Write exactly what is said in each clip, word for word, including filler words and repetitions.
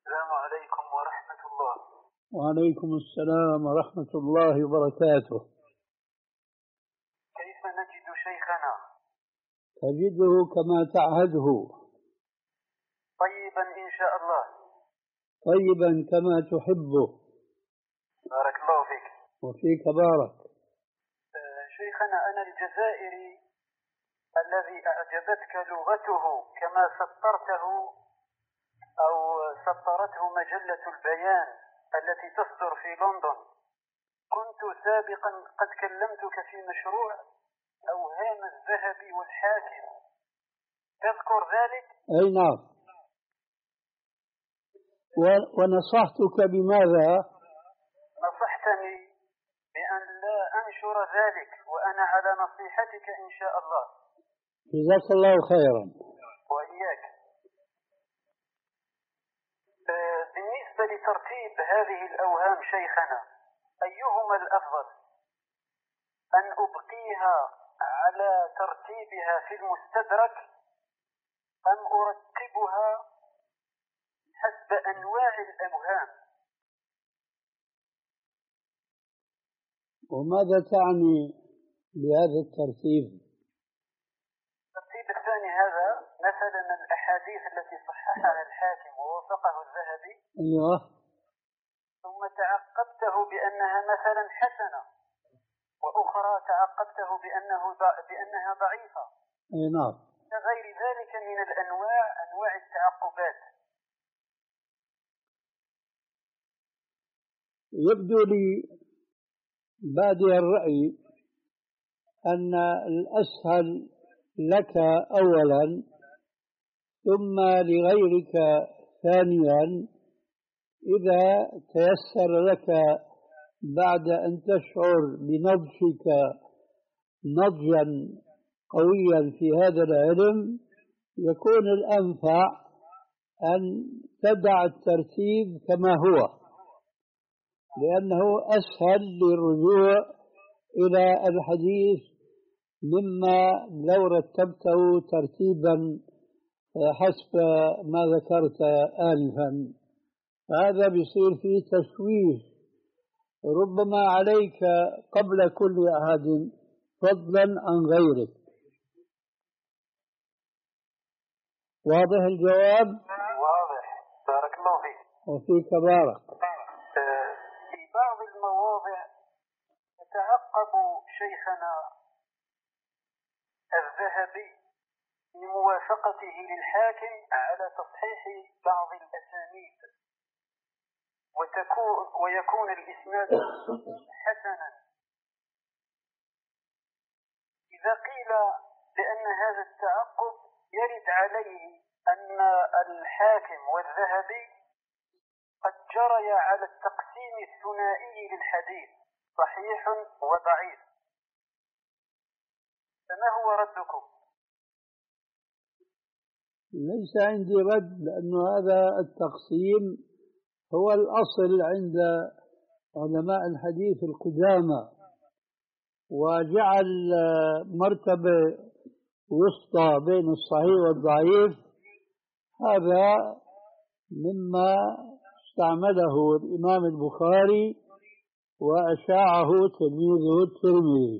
السلام عليكم ورحمة الله. وعليكم السلام ورحمة الله وبركاته. كيف نجد شيخنا؟ تجده كما تعهده، طيبا إن شاء الله. طيبا كما تحبه. بارك الله فيك. وفيك بارك. آه شيخنا، أنا الجزائري الذي أعجبتك لغته كما سطرته أو سطرته مجلة البيان التي تصدر في لندن. كنت سابقا قد كلمتك في مشروع أوهام الذهبي والحاكم، تذكر ذلك؟ أي نعم. ونصحتك بماذا؟ نصحتني بأن لا أنشر ذلك، وأنا على نصيحتك إن شاء الله. جزاك الله خيرا. وإياك. بالنسبة لترتيب هذه الأوهام شيخنا، أيهما الأفضل؟ أن أبقيها على ترتيبها في المستدرك أم أرتبها حسب أنواع الأوهام؟ وماذا تعني بهذا الترتيب؟ الترتيب الثاني هذا مثلا الأحاديث التي صححها الحاكم ووافقه الذهبي، أيوه، ثم تعقبته بأنها مثلا حسنة، وأخرى تعقبته بأنه بأنها ضعيفة. أي نعم. غير ذلك من الأنواع أنواع التعقبات. يبدو لي بادئ الرأي أن الأسهل لك أولا ثم لغيرك ثانيا، إذا تيسر لك بعد أن تشعر بنضجك نضجا قويا في هذا العلم، يكون الأنفع أن تدع الترتيب كما هو، لأنه أسهل للرجوع إلى الحديث مما لو رتبته ترتيبا حسب ما ذكرت آنفا. هذا بيصير فيه تشويش ربما عليك قبل كل أحد فضلا عن غيرك. واضح الجواب؟ واضح، بارك الله فيك. وفيك بارك. في بعض المواضع يتعقب شيخنا الذهبي لموافقته للحاكم على تصحيح بعض الأسانيد، وتكون ويكون الإسناد حسنا. إذا قيل بأن هذا التعقب يرد عليه أن الحاكم والذهبي قد جري على التقسيم الثنائي للحديث، صحيح وضعيف، فما هو ردكم؟ ليس عندي رد، لأن هذا التقسيم هو الأصل عند علماء الحديث القدامى، وجعل مرتبة وسطى بين الصحيح والضعيف. هذا مما استعمله الإمام البخاري وأشاعه تلميذه الترمذي.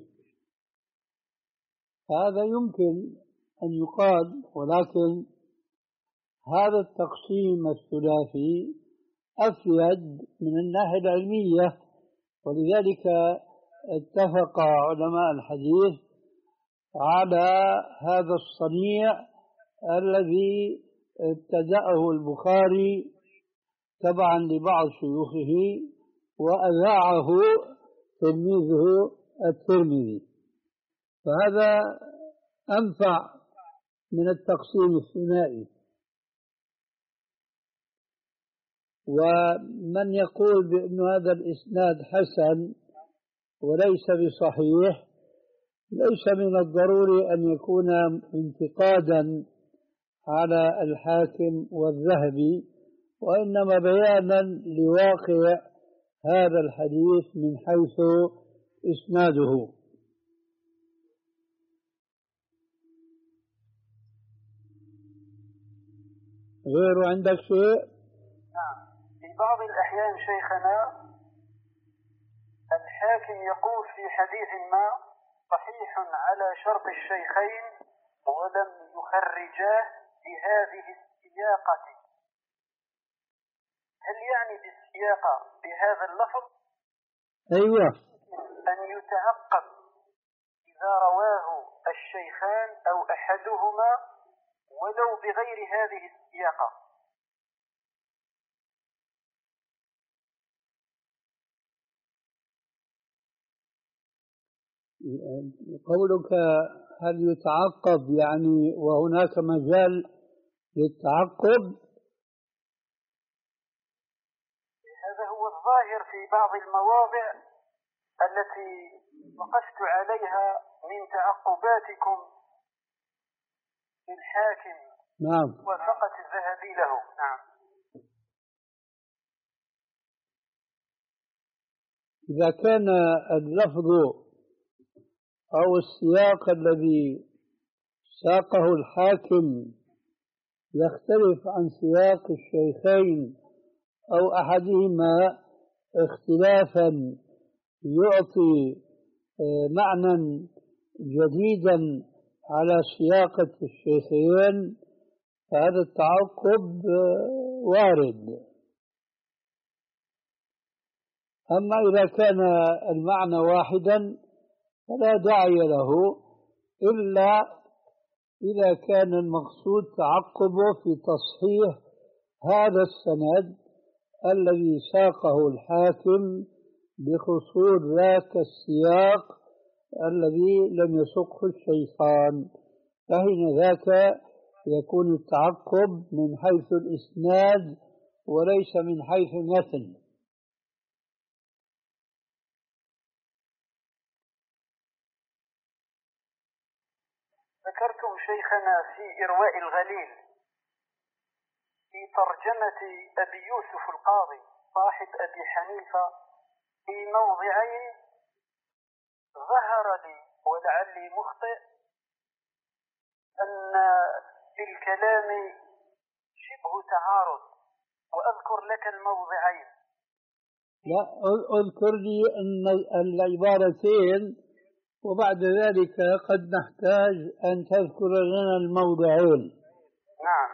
هذا يمكن أن يقال، ولكن هذا التقسيم الثلاثي أفيد من الناحية العلمية، ولذلك اتفق علماء الحديث على هذا الصنيع الذي ابتدأه البخاري تبعا لبعض شيوخه وأذاعه تلميذه الترمذي. فهذا أنفع من التقسيم الثنائي. ومن يقول بأن هذا الإسناد حسن وليس بصحيح، ليس من الضروري أن يكون انتقادا على الحاكم والذهبي، وإنما بيانا لواقع هذا الحديث من حيث إسناده. غير عندك شيء؟ نعم. في بعض الأحيان شيخنا الحاكم يقول في حديث ما صحيح على شرط الشيخين ولم يخرجاه بهذه السياقة. هل يعني بالسياقة بهذا اللفظ؟ أيوة. أن يتعقب إذا رواه الشيخان أو أحدهما ولو بغير هذه السياقة. قولك هل يتعقب يعني وهناك مجال للتعقب؟ هذا هو الظاهر في بعض المواضع التي وقفت عليها من تعقباتكم للحاكم. نعم. وفقط الذهبي له. نعم. إذا كان اللفظ أو السياق الذي ساقه الحاكم يختلف عن سياق الشيخين أو أحدهما اختلافا يعطي معنى جديدا على سياقة الشيخين، فهذا التعقب وارد. أما إذا كان المعنى واحدا فلا داعي له إلا إذا كان المقصود تعقبه في تصحيح هذا السند الذي ساقه الحاكم بخصوص ذاك السياق الذي لم يسقه الشيخان، فحين ذاك يكون التعقب من حيث الإسناد وليس من حيث المتن. ذكرتم شيخنا في إرواء الغليل في ترجمة أبي يوسف القاضي صاحب أبي حنيفة في موضعين ظهر لي ولعلي مخطئ أن في الكلام شبه تعارض، وأذكر لك الموضعين. لا، أذكر لي أن العبارتين وبعد ذلك قد نحتاج أن تذكر لنا الموضعين. نعم.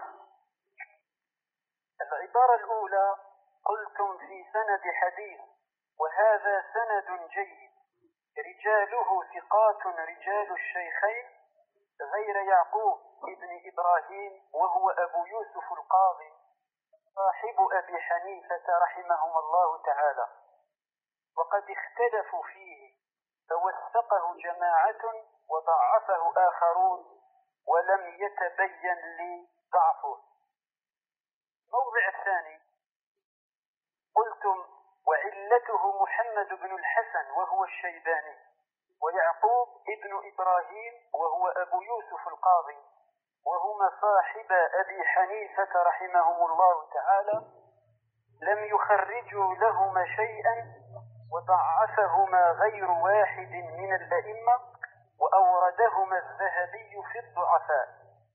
العبارة الأولى: قلتم في سند حديث وهذا سند جيد رجاله ثقات رجال الشيخين غير يعقوب ابن إبراهيم وهو أبو يوسف القاضي صاحب أبي حنيفة رحمهم الله تعالى، وقد اختلفوا فيه فوثقه جماعة وضعفه آخرون ولم يتبين لي ضعفه. الموضع الثاني: قلتم وعلته محمد بن الحسن وهو الشيباني ويعقوب ابن إبراهيم وهو أبو يوسف القاضي وهما صاحب أبي حنيفة رحمهم الله تعالى لم يخرجوا لهما شيئا وضعفهما غير واحد من الأئمة وأوردهما الذهبي في الضعفاء.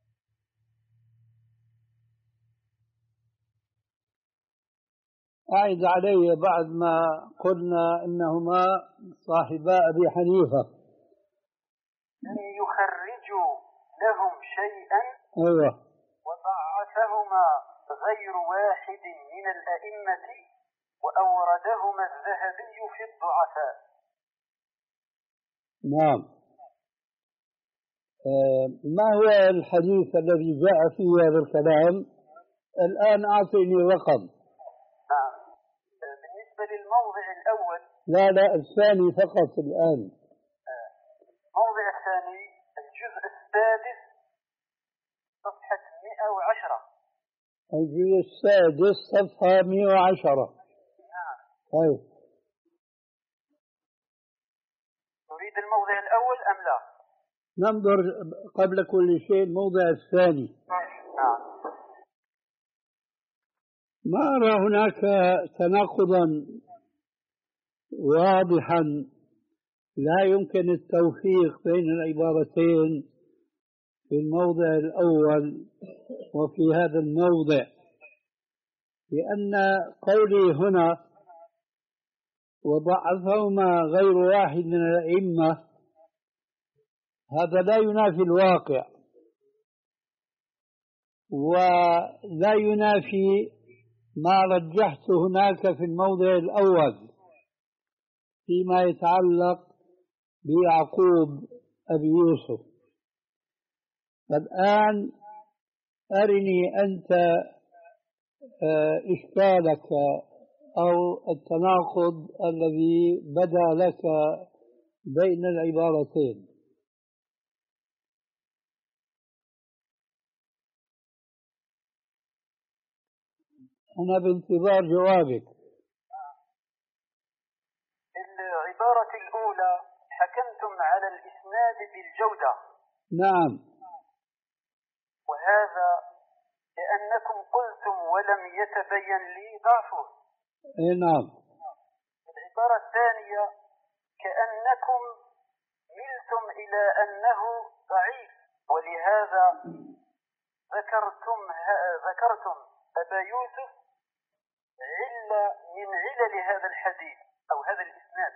أعد علي بعد ما قلنا إنهما صاحبا أبي حنيفة لم يخرجوا لهم شيئا. أيوة. وضعفهما غير واحد من الأئمة وأوردهما الذهبي في الضعفاء. نعم. آه ما هو الحديث الذي جاء فيه هذا الكلام؟ الآن أعطيني رقم. نعم. بالنسبة للموضع الأول. لا لا الثاني فقط الآن. الموضع الثاني الجزء السادس صفحة مئة وعشرة. الجزء السادس صفحة مئة وعشرة. نعم. طيب. تريد الموضع الأول أم لا؟ ننظر قبل كل شيء الموضع الثاني. نعم. ما أرى هناك تناقضا واضحا لا يمكن التوفيق بين العبارتين في الموضع الأول وفي هذا الموضع. لأن قولي هنا وضعفهما غير واحد من الأئمة هذا لا ينافي الواقع ولا ينافي ما رجحت هناك في الموضع الأول فيما يتعلق بيعقوب أبي يوسف. الآن أرني أنت إشكالك أو التناقض الذي بدا لك بين العبارتين. أنا بانتظار جوابك. العبارة الأولى حكمتم على الإسناد بالجودة. نعم. وهذا لأنكم قلتم ولم يتبين لي ضعفه. إيه نعم. العبارة الثانية كأنكم ملتم إلى أنه ضعيف ولهذا ذكرتم ذكرتم أبا يوسف علة من علل هذا الحديث أو هذا الإسناد.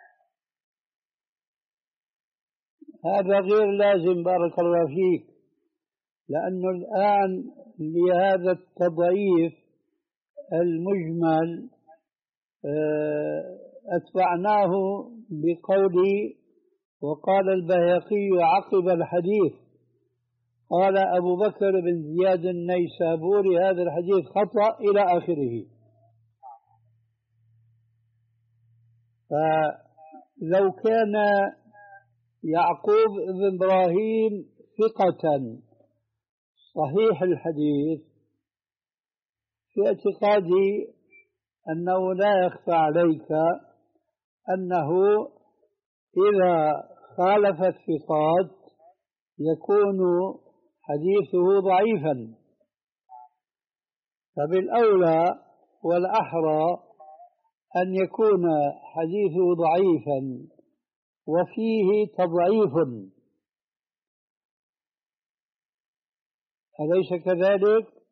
هذا غير لازم بارك الله فيك، لأنه الآن لهذا التضعيف المجمل أتبعناه بقولي وقال البيهقي عقب الحديث قال أبو بكر بن زياد النيسابوري هذا الحديث خطأ إلى آخره. فلو كان يعقوب بن إبراهيم ثقة صحيح الحديث في اعتقادي أنه لا يخفى عليك أنه إذا خالف الثقات يكون حديثه ضعيفا، فبالأولى والأحرى أن يكون حديثه ضعيفا وفيه تضعيف، أليس كذلك؟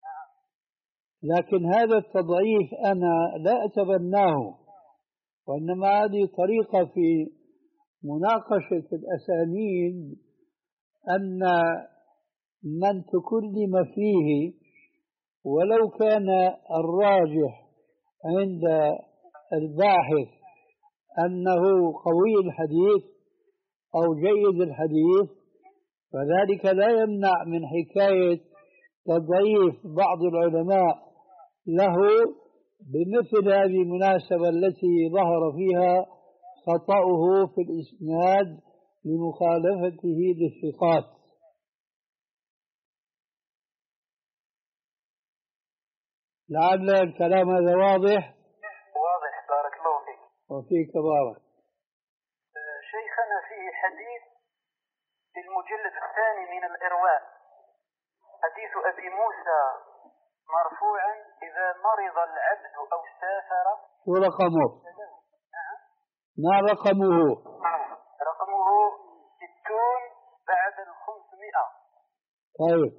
لكن هذا التضعيف أنا لا أتبناه، وإنما هذه طريقة في مناقشة الأسانيد أن من تكلم فيه ولو كان الراجح عند الباحث أنه قوي الحديث أو جيد الحديث فذلك لا يمنع من حكاية تضعيف بعض العلماء له بمثل هذه المناسبة التي ظهر فيها خطأه في الإسناد لمخالفته للثقات. لعل الكلام هذا واضح؟ واضح بارك الله فيك. وفيك بارك. شيخنا فيه حديث في المجلد الثاني من الإرواء حديث أبي موسى مرفوعا إذا مرض العبد أو سافر. شو رقمه؟ ما رقمه؟ رقمه ستون بعد الخمسمائة. طيب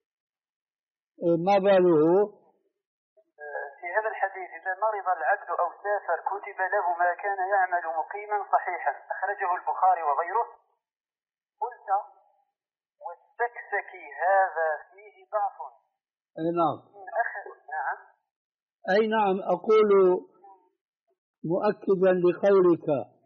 ما باله؟ في هذا الحديث إذا مرض العبد أو سافر كتب له ما كان يعمل مقيما صحيحا، أخرجه البخاري وغيره. قلت والسكسكي هذا فيه ضعف. أي نعم. نعم. أي نعم، أقول مؤكدا لقولك.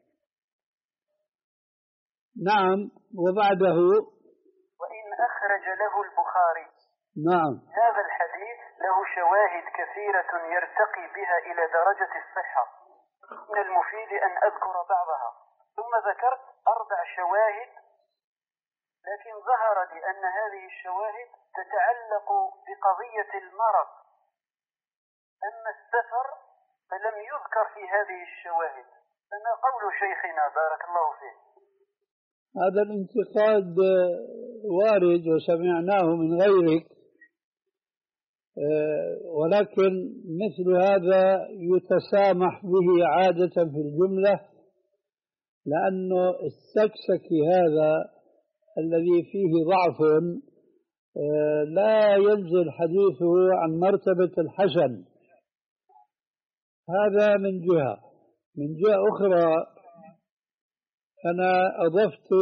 نعم. وبعده وإن أخرج له البخاري. نعم. هذا الحديث له شواهد كثيرة يرتقي بها إلى درجة الصحة، من المفيد أن أذكر بعضها. ثم ذكرت أربع شواهد، لكن ظهر لي أن هذه الشواهد تتعلق بقضية المرض، أما السفر فلم يذكر في هذه الشواهد. فما قول شيخنا بارك الله فيه؟ هذا الانتقاد وارد وسمعناه من غيرك، ولكن مثل هذا يتسامح به عادة في الجملة، لأنه السكسكي هذا الذي فيه ضعف لا ينزل حديثه عن مرتبة الحسن، هذا من جهة. من جهة أخرى أنا أضفت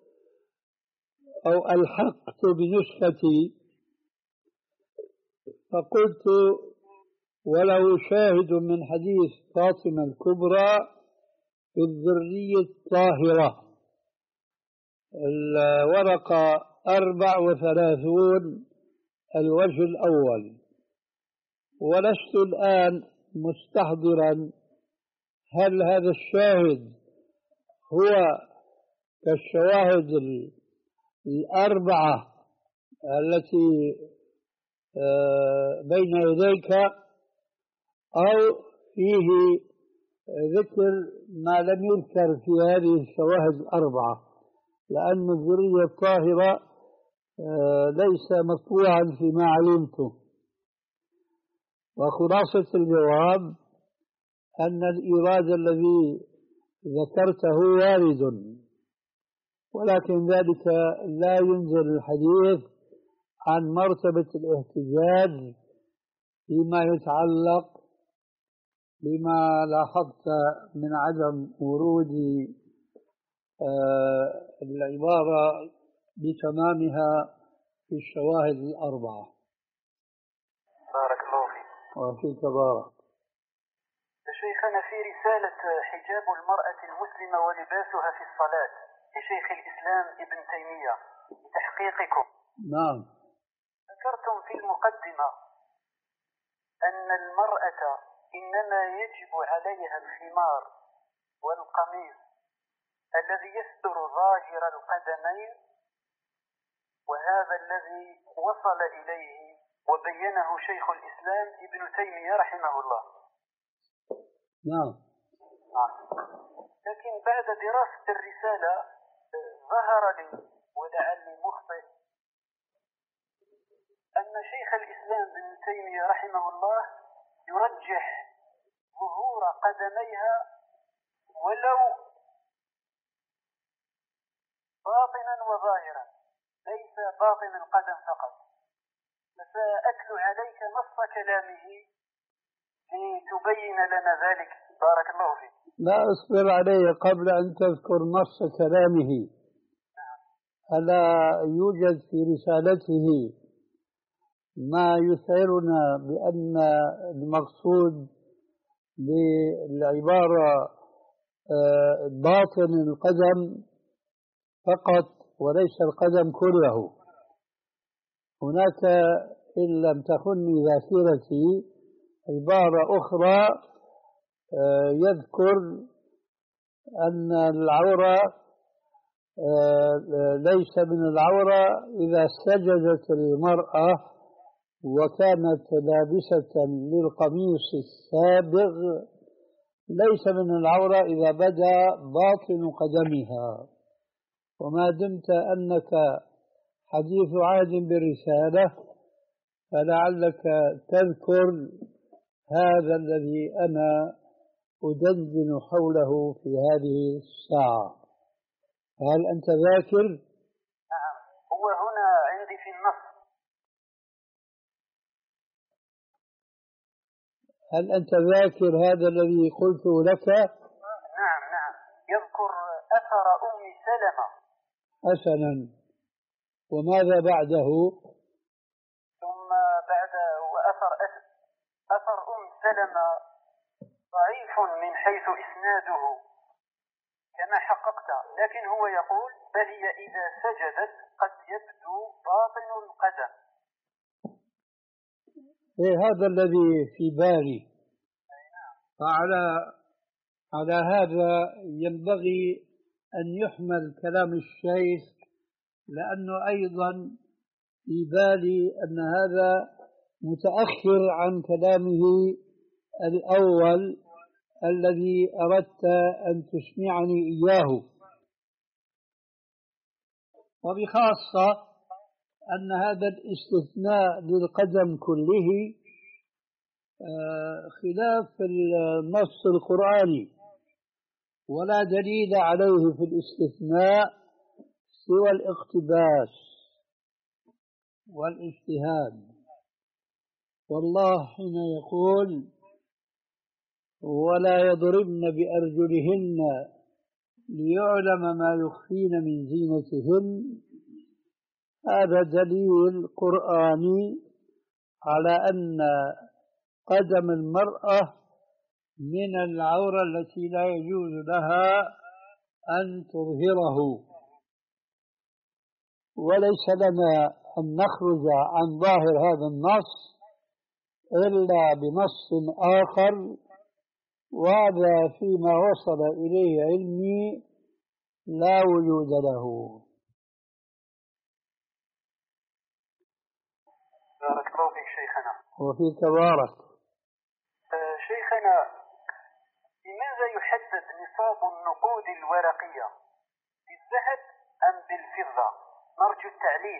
أو ألحقت بنسختي فقلت وله شاهد من حديث فاطمة الكبرى في الذرية الطاهرة، الورقة أربع وثلاثون الوجه الأول. ولست الآن مستحضرا هل هذا الشاهد هو كالشواهد الأربعة التي بين يديك أو فيه ذكر ما لم يذكر في هذه الشواهد الأربعة، لأن الذرية الطاهرة ليس مطبوعا فيما علمته. وخلاصة الجواب أن الإيراد الذي ذكرته وارد، ولكن ذلك لا ينزل الحديث عن مرتبة الاحتجاج فيما يتعلق بما لاحظت من عدم ورود العبارة بتمامها في الشواهد الأربعة. بارك الله فيك. وفيك بارك. شيخنا في رسالة حجاب المرأة المسلمة ولباسها في الصلاة لشيخ الإسلام ابن تيمية بتحقيقكم، نعم، ذكرتم في المقدمة أن المرأة إنما يجب عليها الخمار والقميص الذي يستر ظاهر القدمين، وهذا الذي وصل إليه وبينه شيخ الإسلام ابن تيمية رحمه الله. نعم. لكن بعد دراسة الرسالة ظهر لي ولعلي مخطئ أن شيخ الإسلام ابن تيمية رحمه الله يرجح ظهور قدميها ولو باطنا وظاهرا، ليس باطن القدم فقط. فسأتلو عليك نص كلامه لتبين لنا ذلك، بارك الله فيك. لا، اصبر علي قبل أن تذكر نص كلامه. ألا يوجد في رسالته ما يشعرنا بأن المقصود بالعبارة باطن القدم فقط وليس القدم كله؟ هناك إن لم تخني ذاكرتي عبارة أخرى يذكر أن العورة ليس من العورة إذا سجدت المرأة وكانت لابسة للقميص السابغ، ليس من العورة إذا بدا باطن قدمها. وما دمت أنك حديث عهد بالرسالة فلعلك تذكر هذا الذي أنا أدندن حوله في هذه الساعة. هل أنت ذاكر؟ نعم، هو هنا عندي في النص. هل أنت ذاكر هذا الذي قلته لك؟ نعم نعم، يذكر أثر أم سلمة. حسنا، وماذا بعده؟ ثم بعد وأثر أثر أم سلمة ضعيف من حيث إسناده كما حققت، لكن هو يقول بل هي إذا سجدت قد يبدو باطن القدم. إيه هذا الذي في بالي. فعلى على هذا ينبغي أن يحمل كلام الشيخ، لأنه أيضا في بالي أن هذا متأخر عن كلامه الأول الذي أردت أن تسمعني إياه، وبخاصة أن هذا الاستثناء للقدم كله خلاف النص القرآني، ولا دليل عليه في الاستثناء سوى الاقتباس والاجتهاد. والله حين يقول ولا يضربن بأرجلهن ليعلم ما يخفين من زينتهن. هذا دليل قرآني على أن قدم المرأة من العورة التي لا يجوز لها أن تظهره، وليس لنا أن نخرج عن ظاهر هذا النص إلا بنص آخر، وهذا فيما وصل إليه علمي لا وجود له. بارك الله فيك شيخنا. وفيك بارك. آه شيخنا، بماذا يحدد نصاب النقود الورقية؟ بالذهب أم بالفضة؟ نرجو التعليل.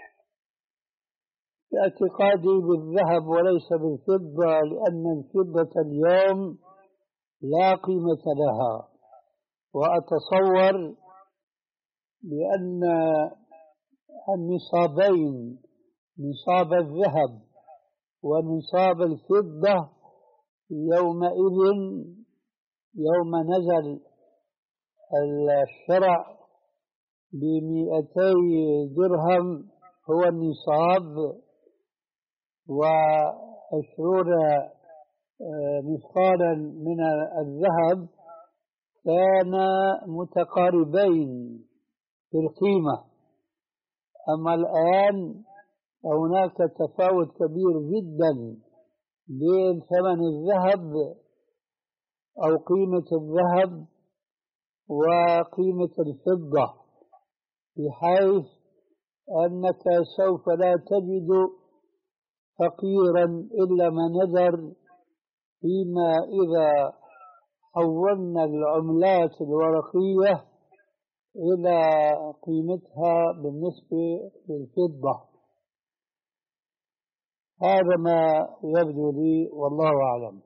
باعتقادي بالذهب وليس بالفضة، لأن الفضة اليوم لا قيمة لها، وأتصور بأن النصابين، نصاب الذهب ونصاب الفضة، يومئذ يوم نزل الشرع بمئتي درهم هو النصاب، وعشرون مثقالا من الذهب كان متقاربين في القيمة. أما الآن هناك تفاوت كبير جدا بين ثمن الذهب أو قيمة الذهب وقيمة الفضة، بحيث أنك سوف لا تجد فقيرا إلا ما نذر، فيما إذا حولنا العملات الورقية إلى قيمتها بالنسبة للفضة. هذا ما يبدو لي والله أعلم.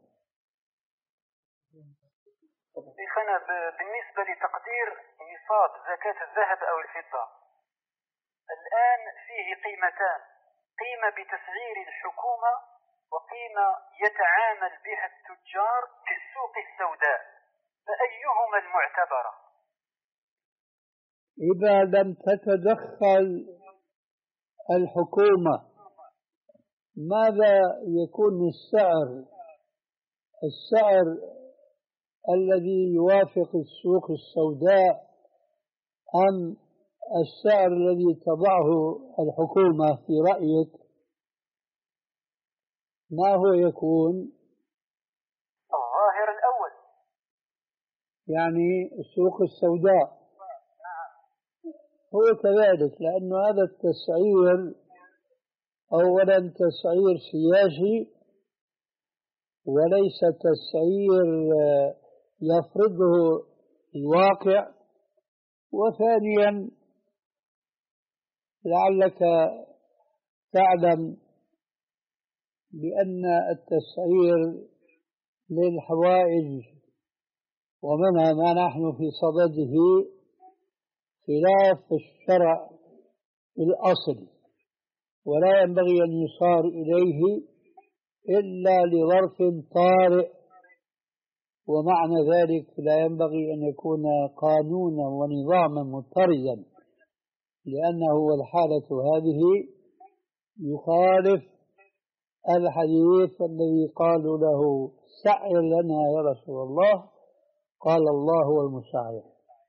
شيخنا، بالنسبة لتقدير نصاب زكاة الذهب أو الفضة، الآن فيه قيمتان: قيمة بتسعير الحكومة، وقيمة يتعامل بها التجار في السوق السوداء، فأيهما المعتبرة؟ إذا لم تتدخل الحكومة ماذا يكون السعر؟ السعر الذي يوافق السوق السوداء أم السعر الذي تضعه الحكومة في رأيك؟ ما هو يكون؟ الظاهر الأول، يعني السوق السوداء. هو كذلك، لأن هذا التسعير أولا تسعير سياسي وليس تسعير يفرضه الواقع. وثانيا لعلك تعلم بأن التسعير للحوائج ومنها ما نحن في صدده خلاف الشرع الأصل، ولا ينبغي أن يصار إليه إلا لظرف طارئ، ومعنى ذلك لا ينبغي أن يكون قانونا ونظاما مضطردا، لأنه والحالة هذه يخالف الحديث الذي قالوا له سعر لنا يا رسول الله، قال الله هو المسعر.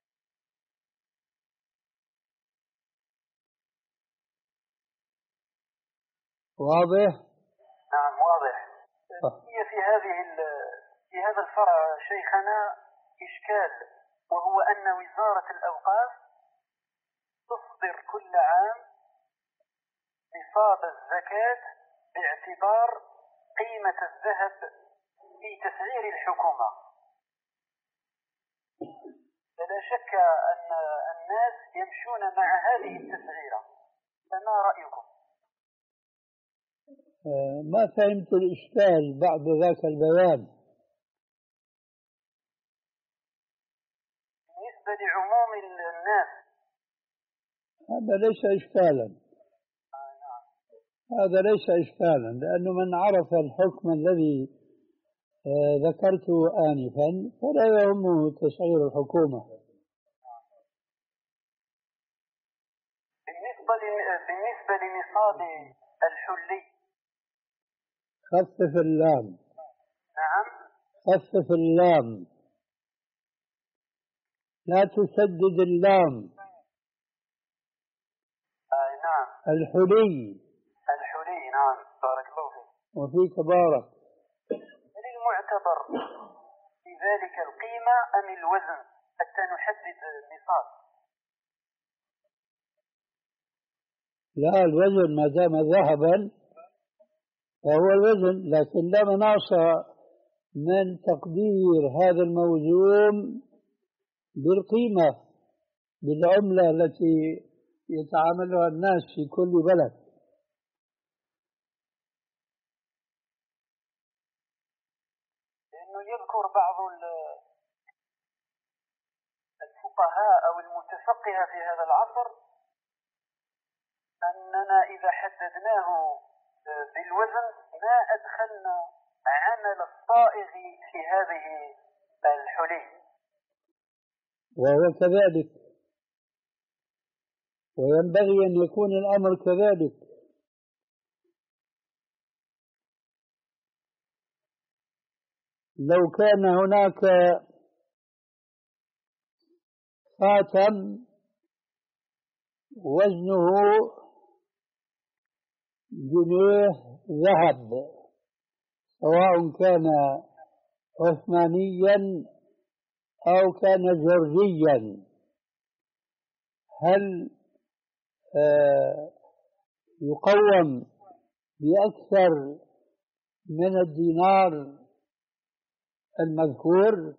واضح؟ نعم واضح. هي في هذه في هذا الفرع شيخنا إشكال، وهو أن وزارة الأوقاف تصدر كل عام نصاب الزكاة باعتبار قيمة الذهب في تسعير الحكومة، فلا شك أن الناس يمشون مع هذه التسعيرة، فما رأيكم؟ ما فهمت الإشكال بعد ذاك البيان. بالنسبة لعموم الناس هذا ليس إشكالا، هذا ليس إشكالا، لأنه من عرف الحكم الذي آه، ذكرته آنفا، فلا يهمه تسعير الحكومة. بالنسبة بالنسبة لنصاب الحلي. خفف اللام. نعم. خفف اللام، لا تسدد اللام. آه نعم. الحلي. الحلي نعم، بارك الله فيك. وفيك بارك. هل المعتبر في ذلك القيمة أم الوزن حتى نحدد النصاب؟ لا، الوزن ما دام ذهبا فهو الوزن، لكن لا مناص من تقدير هذا الموزون بالقيمة، بالعملة التي يتعاملها الناس في كل بلد. لأنه يذكر بعض الفقهاء أو المتفقهة في هذا العصر أننا إذا حددناه بالوزن ما أدخلنا عمل الصائغ في هذه الحلي. وهو كذلك، وينبغي أن يكون الأمر كذلك. لو كان هناك خاتم وزنه جنيه ذهب، سواء كان عثمانيا أو كان جورجيا، هل آه يقوم بأكثر من الدينار المذكور؟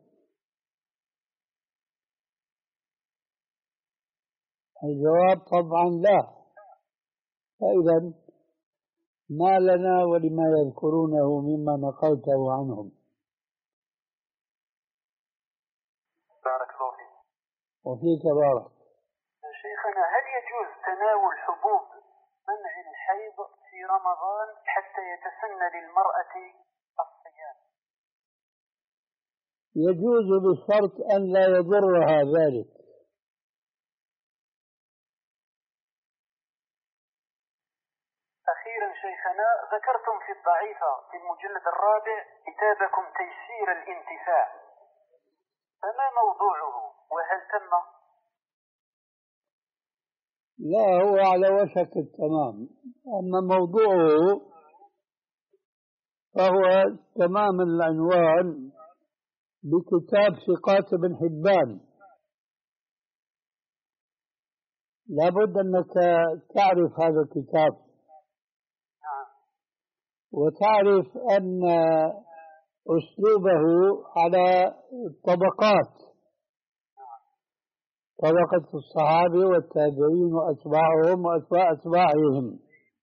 الجواب طبعا لا. فإذا ما لنا ولما يذكرونه مما نقلته عنهم. بارك الله فيك. وفيك بارك. شيخنا، هل يجوز تناول حبوب منع الحيض في رمضان حتى يتسنى للمرأة الصيام؟ يجوز بشرط أن لا يضرها ذلك. أخيرا شيخنا، ذكرتم في الضعيفة في المجلد الرابع كتابكم تيسير الانتفاع، فما موضوعه وهل تم؟ لا، هو على وشك التمام. أما موضوعه فهو تمام العنوان بكتاب ثقات بن حبان. لابد أنك تعرف هذا الكتاب وتعرف أن أسلوبه على طبقات، طبقة الصحابة والتابعين وأتباعهم وأتباع أتباعهم.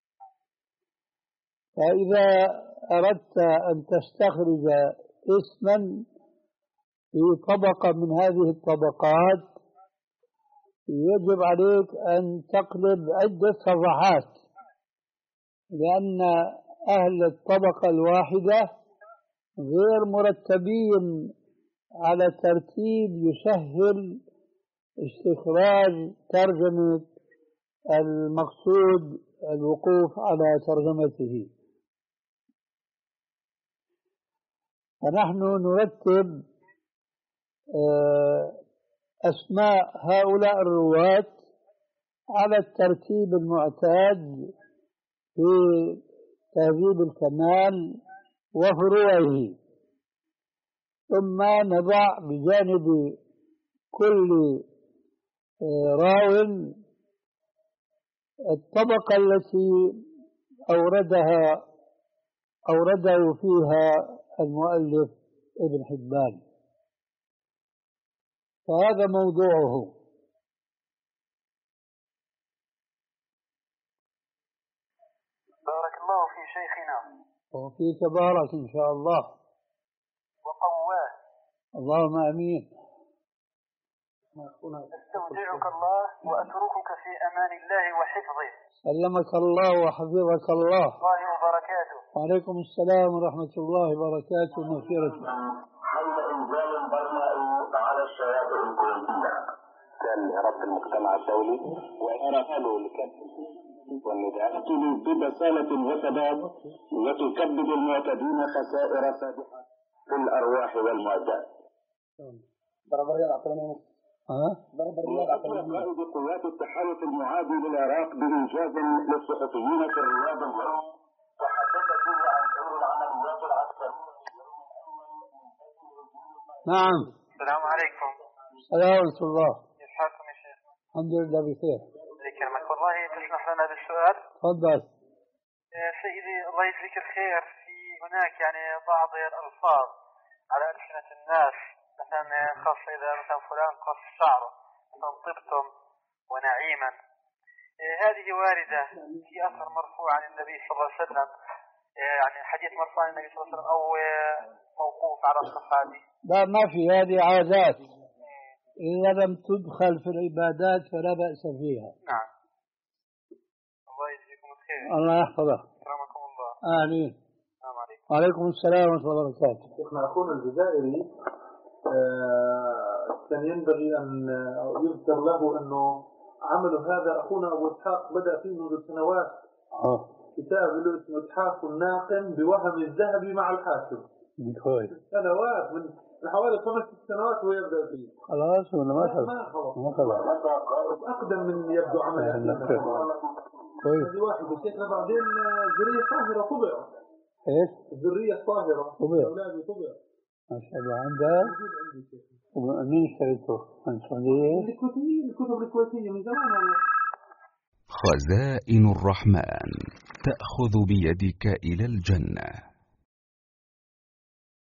فإذا أردت أن تستخرج اسما في طبقة من هذه الطبقات يجب عليك أن تقلب عدة صفحات، لأن أهل الطبقة الواحدة غير مرتبين على ترتيب يسهل استخراج ترجمة المقصود الوقوف على ترجمته. فنحن نرتب أسماء هؤلاء الرواة على الترتيب المعتاد في تهذيب الكمال وفروعه، ثم نضع بجانب كل راو الطبقة التي أوردها أورده فيها المؤلف ابن حبان. فهذا موضوعه. بارك الله في شيخنا. وفيك بارك إن شاء الله. وقواه. اللهم آمين. أستودعك الله وأتركك في أمان الله وحفظه. سلمك الله وحفظك الله. الله وبركاته. وعليكم السلام ورحمة الله وبركاته ومغفرته. حل إنزال برمائي على الشواطئ الكويتية كان رب المجتمع الدولي وإرساله لكافة والنداءات ببسالة وثبات وتكبد المعتدين خسائر فادحة في الأرواح والمعدات. ضرب الرياض عقلانية. ها؟ ضرب الرياض عقلانية. قائد قوات التحالف المعادي للعراق بإنجاز للصحفيين في الرياض اليوم تحدث فيه عن سير العمليات العسكرية. نعم. السلام عليكم. السلام ورحمة الله. كيف حالكم يا شيخ؟ الحمد لله بخير. الله يكرمك. والله تسمح لنا بالسؤال؟ تفضل. يا سيدي الله يجزيك الخير، في هناك يعني بعض الألفاظ على ألسنة الناس، مثلا خاصة إذا مثلا فلان قص شعره مثلا طبتم ونعيما، هذه واردة في أثر مرفوع عن النبي صلى الله عليه وسلم، يعني حديث مرفوع عن النبي صلى الله عليه وسلم أو موقوف على الصحابي؟ لا، ما في، هذه عادات إذا لم تدخل في العبادات فلا بأس فيها. نعم. الله يجزيكم الخير. الله يحفظك. أكرمكم الله. آمين. السلام عليكم. وعليكم السلام ورحمة الله وبركاته. شيخنا أخونا الجزائري آه كان ينبغي أن يذكر له أنه عمله هذا أخونا أبو إسحاق بدأ فيه منذ سنوات. أه. كتاب له اسمه إتحاف الناقم بوهم الذهب مع الحاكم. كويس. سنوات من حوالي خمس سنوات وهو يبدأ فيه. خلاص ولا ما خلاص؟ ما خلاص. ما خلاص. أقدم من يبدو عمل. كويس. هذه واحدة. شيخنا بعدين ذرية طاهرة طبع. إيش؟ الذرية الطاهرة. طبع. أولادي طبع. ما شاء الله. عندها مين اشتريته؟ من السعودية؟ الكويتيين، الكتب الكويتية من زمان والله. خزائن الرحمن تأخذ بيدك إلى الجنة.